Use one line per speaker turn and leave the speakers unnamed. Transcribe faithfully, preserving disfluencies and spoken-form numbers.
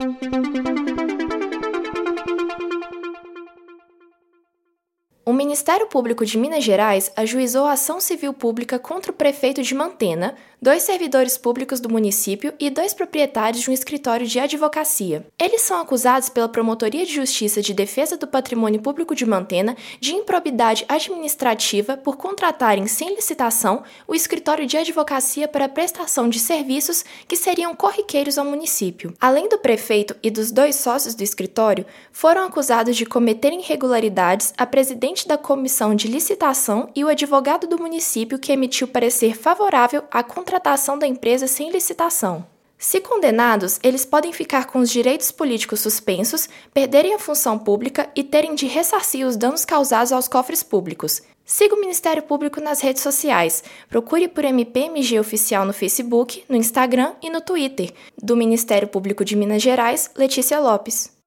O Ministério Público de Minas Gerais ajuizou a ação civil pública contra o prefeito de Mantena, dois servidores públicos do município e dois proprietários de um escritório de advocacia. Eles são acusados pela Promotoria de Justiça de Defesa do Patrimônio Público de Mantena de improbidade administrativa por contratarem sem licitação o escritório de advocacia para prestação de serviços que seriam corriqueiros ao município. Além do prefeito e dos dois sócios do escritório, foram acusados de cometer irregularidades a presidente da Comissão de Licitação e o advogado do município que emitiu parecer favorável à contratação da empresa sem licitação. Se condenados, eles podem ficar com os direitos políticos suspensos, perderem a função pública e terem de ressarcir os danos causados aos cofres públicos. Siga o Ministério Público nas redes sociais. Procure por M P M G Oficial no Facebook, no Instagram e no Twitter. Do Ministério Público de Minas Gerais, Letícia Lopes.